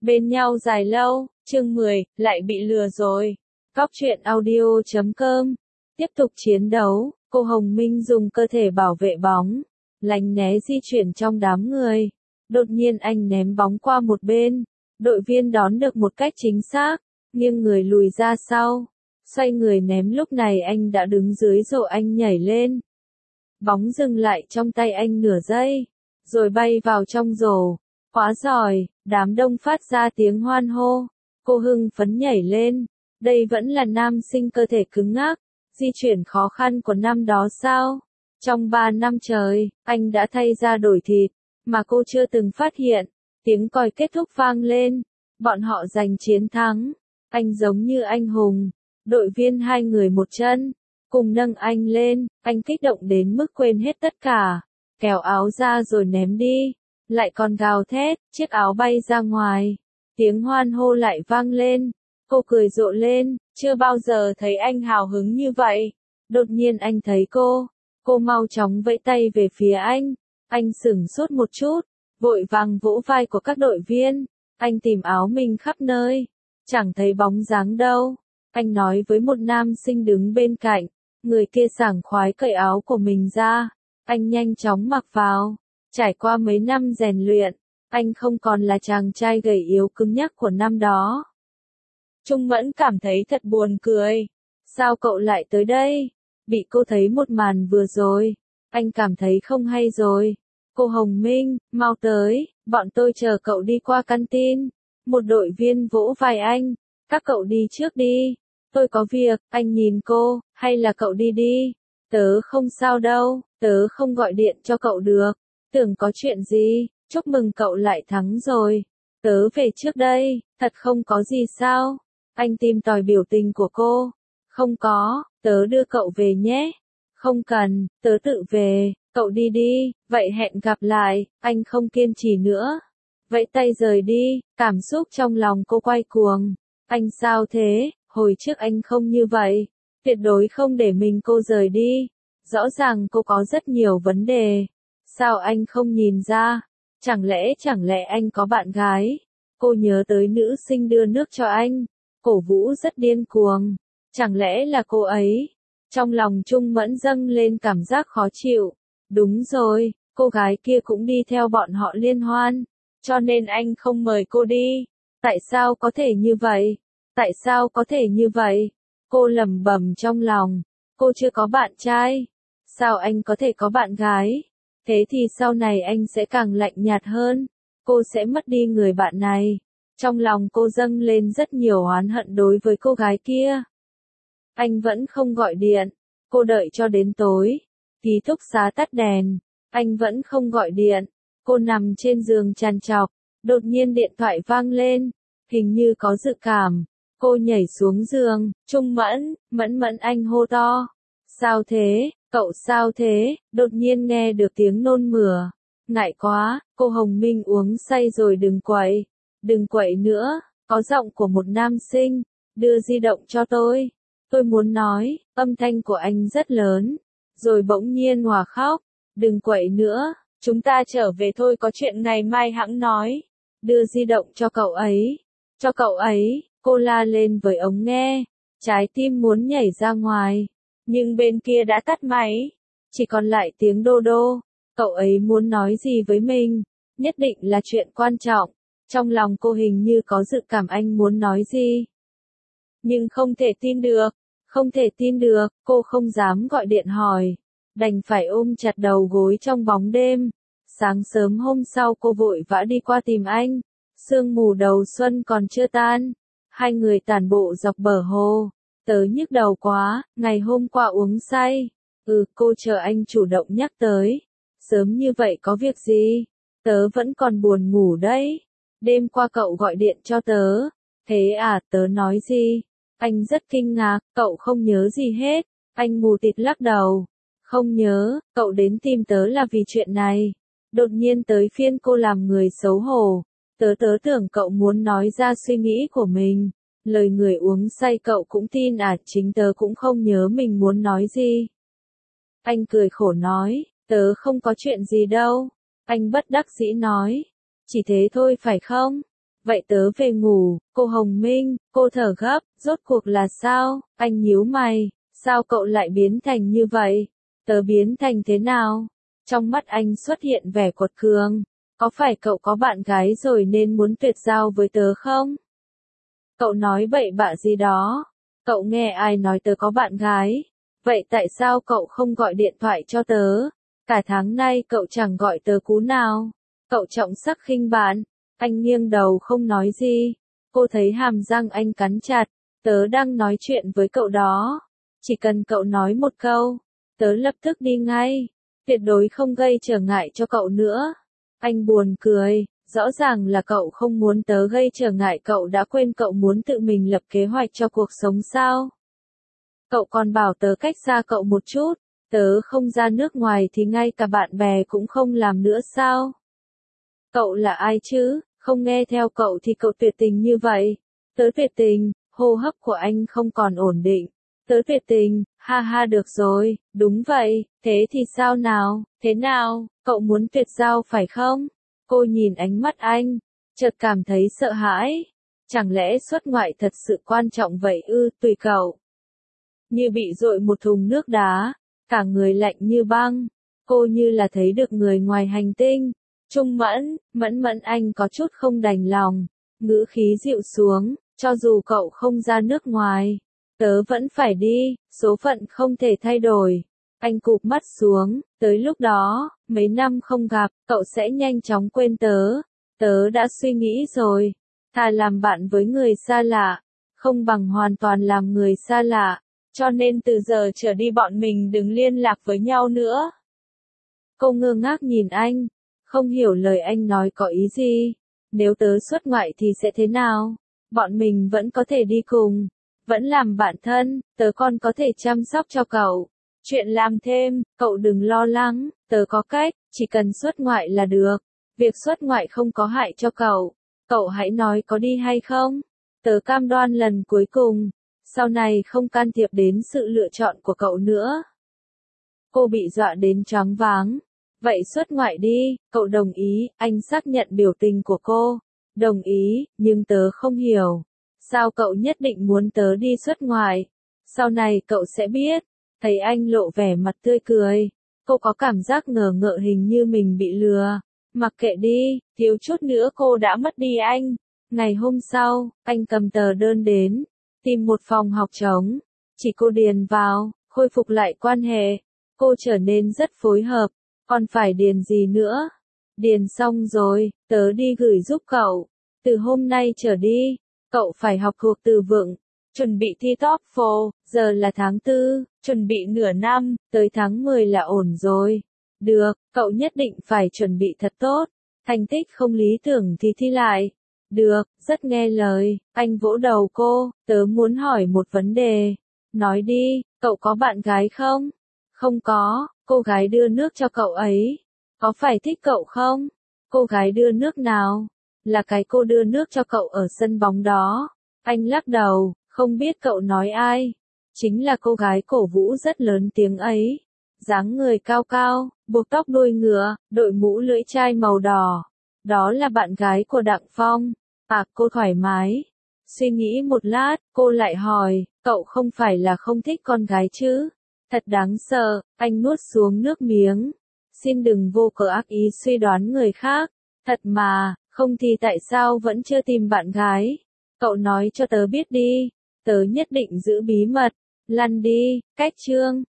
Bên nhau dài lâu, chương 10, lại bị lừa rồi. Cóc truyện audio.com. Tiếp tục chiến đấu, cô Hồng Minh dùng cơ thể bảo vệ bóng, lánh né di chuyển trong đám người. Đột nhiên anh ném bóng qua một bên, đội viên đón được một cách chính xác, nghiêng người lùi ra sau, xoay người ném. Lúc này anh đã đứng dưới rổ, anh nhảy lên. Bóng dừng lại trong tay anh nửa giây, rồi bay vào trong rổ. Quá giỏi, đám đông phát ra tiếng hoan hô. Cô hưng phấn nhảy lên. Đây vẫn là nam sinh cơ thể cứng ngắc, di chuyển khó khăn của năm đó sao? Trong 3 năm trời, anh đã thay ra đổi thịt, mà cô chưa từng phát hiện. Tiếng còi kết thúc vang lên. Bọn họ giành chiến thắng. Anh giống như anh hùng. Đội viên hai người một chân, cùng nâng anh lên. Anh kích động đến mức quên hết tất cả. Kéo áo ra rồi ném đi. Lại còn gào thét, chiếc áo bay ra ngoài. Tiếng hoan hô lại vang lên. Cô cười rộ lên, chưa bao giờ thấy anh hào hứng như vậy. Đột nhiên anh thấy cô mau chóng vẫy tay về phía anh. Anh sửng sốt một chút, vội vàng vỗ vai của các đội viên. Anh tìm áo mình khắp nơi, chẳng thấy bóng dáng đâu. Anh nói với một nam sinh đứng bên cạnh, người kia sảng khoái cởi áo của mình ra. Anh nhanh chóng mặc vào. Trải qua mấy năm rèn luyện, anh không còn là chàng trai gầy yếu cứng nhắc của năm đó. Trung Mẫn cảm thấy thật buồn cười. Sao cậu lại tới đây? Bị cô thấy một màn vừa rồi, anh cảm thấy không hay rồi. Cô Hồng Minh, mau tới, bọn tôi chờ cậu đi qua canteen. Một đội viên vỗ vai anh. Các cậu đi trước đi. Tôi có việc. Anh nhìn cô, hay là cậu đi đi? Tớ không sao đâu, tớ không gọi điện cho cậu được. Tưởng có chuyện gì? Chúc mừng cậu lại thắng rồi. Tớ về trước đây, thật không có gì sao? Anh tìm tòi biểu tình của cô. Không có, tớ đưa cậu về nhé. Không cần, tớ tự về, cậu đi đi, vậy hẹn gặp lại. Anh không kiên trì nữa. Vẫy tay rời đi, cảm xúc trong lòng cô quay cuồng. Anh sao thế, hồi trước anh không như vậy. Tuyệt đối không để mình cô rời đi. Rõ ràng cô có rất nhiều vấn đề. Sao anh không nhìn ra? Chẳng lẽ anh có bạn gái? Cô nhớ tới nữ sinh đưa nước cho anh, cổ vũ rất điên cuồng. Chẳng lẽ là cô ấy? Trong lòng Trung Mẫn dâng lên cảm giác khó chịu. Đúng rồi, cô gái kia cũng đi theo bọn họ liên hoan, cho nên anh không mời cô đi. Tại sao có thể như vậy? Tại sao có thể như vậy? Cô lẩm bẩm trong lòng. Cô chưa có bạn trai. Sao anh có thể có bạn gái? Thế thì sau này anh sẽ càng lạnh nhạt hơn. Cô sẽ mất đi người bạn này. Trong lòng cô dâng lên rất nhiều oán hận đối với cô gái kia. Anh vẫn không gọi điện. Cô đợi cho đến tối. Ký túc xá tắt đèn. Anh vẫn không gọi điện. Cô nằm trên giường trằn trọc. Đột nhiên điện thoại vang lên. Hình như có dự cảm. Cô nhảy xuống giường. Trung Mẫn, Mẫn anh hô to. Sao thế? Cậu sao thế? Đột nhiên nghe được tiếng nôn mửa. Ngại quá, cô Hồng Minh uống say rồi đừng quậy. Đừng quậy nữa, có giọng của một nam sinh. Đưa di động cho tôi. Tôi muốn nói, âm thanh của anh rất lớn. Rồi bỗng nhiên hòa khóc. Đừng quậy nữa, chúng ta trở về thôi, có chuyện ngày mai hẵng nói. Đưa di động cho cậu ấy. Cho cậu ấy, cô la lên với ống nghe. Trái tim muốn nhảy ra ngoài. Nhưng bên kia đã tắt máy. Chỉ còn lại tiếng đô đô. Cậu ấy muốn nói gì với mình? Nhất định là chuyện quan trọng. Trong lòng cô hình như có dự cảm anh muốn nói gì. Nhưng không thể tin được. Không thể tin được, cô không dám gọi điện hỏi. Đành phải ôm chặt đầu gối trong bóng đêm. Sáng sớm hôm sau cô vội vã đi qua tìm anh. Sương mù đầu xuân còn chưa tan. Hai người tản bộ dọc bờ hồ. Tớ nhức đầu quá, ngày hôm qua uống say. Cô chờ anh chủ động nhắc tới. Sớm như vậy có việc gì? Tớ vẫn còn buồn ngủ đấy. Đêm qua cậu gọi điện cho tớ. Thế à, tớ nói gì? Anh rất kinh ngạc, cậu không nhớ gì hết. Anh mù tịt lắc đầu. Không nhớ, cậu đến tìm tớ là vì chuyện này. Đột nhiên tới phiên cô làm người xấu hổ. Tớ tưởng cậu muốn nói ra suy nghĩ của mình. Lời người uống say cậu cũng tin à? Chính tớ cũng không nhớ mình muốn nói gì. Anh cười khổ nói, tớ không có chuyện gì đâu. Anh bất đắc dĩ nói, chỉ thế thôi phải không? Vậy tớ về ngủ, cô Hồng Minh, cô thở gấp, rốt cuộc là sao? Anh nhíu mày, sao cậu lại biến thành như vậy? Tớ biến thành thế nào? Trong mắt anh xuất hiện vẻ quật cường. Có phải cậu có bạn gái rồi nên muốn tuyệt giao với tớ không? Cậu nói bậy bạ gì đó? Cậu nghe ai nói tớ có bạn gái? Vậy tại sao cậu không gọi điện thoại cho tớ? Cả tháng nay cậu chẳng gọi tớ cú nào. Cậu trọng sắc khinh bạn. Anh nghiêng đầu không nói gì. Cô thấy hàm răng anh cắn chặt. Tớ đang nói chuyện với cậu đó. Chỉ cần cậu nói một câu, tớ lập tức đi ngay. Tuyệt đối không gây trở ngại cho cậu nữa. Anh buồn cười. Rõ ràng là cậu không muốn tớ gây trở ngại, cậu đã quên cậu muốn tự mình lập kế hoạch cho cuộc sống sao? Cậu còn bảo tớ cách xa cậu một chút, tớ không ra nước ngoài thì ngay cả bạn bè cũng không làm nữa sao? Cậu là ai chứ, không nghe theo cậu thì cậu tuyệt tình như vậy. Tớ tuyệt tình, hô hấp của anh không còn ổn định. Tớ tuyệt tình, ha ha được rồi, đúng vậy, thế thì sao nào, thế nào, cậu muốn tuyệt giao phải không? Cô nhìn ánh mắt anh, chợt cảm thấy sợ hãi. Chẳng lẽ xuất ngoại thật sự quan trọng vậy ư? Tùy cậu. Như bị dội một thùng nước đá, cả người lạnh như băng. Cô như là thấy được người ngoài hành tinh. Trung Mẫn, Mẫn anh có chút không đành lòng. Ngữ khí dịu xuống, cho dù cậu không ra nước ngoài, tớ vẫn phải đi, số phận không thể thay đổi. Anh cụp mắt xuống, tới lúc đó, mấy năm không gặp, cậu sẽ nhanh chóng quên tớ. Tớ đã suy nghĩ rồi, thà làm bạn với người xa lạ, không bằng hoàn toàn làm người xa lạ. Cho nên từ giờ trở đi bọn mình đừng liên lạc với nhau nữa. Cô ngơ ngác nhìn anh, không hiểu lời anh nói có ý gì. Nếu tớ xuất ngoại thì sẽ thế nào? Bọn mình vẫn có thể đi cùng, vẫn làm bạn thân, tớ còn có thể chăm sóc cho cậu. Chuyện làm thêm, cậu đừng lo lắng, tớ có cách, chỉ cần xuất ngoại là được. Việc xuất ngoại không có hại cho cậu. Cậu hãy nói có đi hay không? Tớ cam đoan lần cuối cùng, sau này không can thiệp đến sự lựa chọn của cậu nữa. Cô bị dọa đến choáng váng. Vậy xuất ngoại đi, cậu đồng ý, anh xác nhận biểu tình của cô. Đồng ý, nhưng tớ không hiểu. Sao cậu nhất định muốn tớ đi xuất ngoại? Sau này cậu sẽ biết. Thấy anh lộ vẻ mặt tươi cười. Cô có cảm giác ngờ ngợ hình như mình bị lừa. Mặc kệ đi, thiếu chút nữa cô đã mất đi anh. Ngày hôm sau, anh cầm tờ đơn đến. Tìm một phòng học trống. Chỉ cô điền vào, khôi phục lại quan hệ. Cô trở nên rất phối hợp. Còn phải điền gì nữa? Điền xong rồi, tớ đi gửi giúp cậu. Từ hôm nay trở đi, cậu phải học thuộc từ vựng. Chuẩn bị thi TOEFL, giờ là tháng 4, chuẩn bị nửa năm, tới tháng 10 là ổn rồi. Được, cậu nhất định phải chuẩn bị thật tốt. Thành tích không lý tưởng thì thi lại. Được, rất nghe lời, anh vỗ đầu cô, tớ muốn hỏi một vấn đề. Nói đi, cậu có bạn gái không? Không có, cô gái đưa nước cho cậu ấy. Có phải thích cậu không? Cô gái đưa nước nào? Là cái cô đưa nước cho cậu ở sân bóng đó. Anh lắc đầu, không biết cậu nói ai. Chính là cô gái cổ vũ rất lớn tiếng ấy. Dáng người cao cao, buộc tóc đuôi ngựa, đội mũ lưỡi chai màu đỏ. Đó là bạn gái của Đặng Phong. À, cô thoải mái. Suy nghĩ một lát, cô lại hỏi, cậu không phải là không thích con gái chứ? Thật đáng sợ, anh nuốt xuống nước miếng. Xin đừng vô cớ ác ý suy đoán người khác. Thật mà, không thì tại sao vẫn chưa tìm bạn gái? Cậu nói cho tớ biết đi. Tớ nhất định giữ bí mật. Lăn đi, cách chương.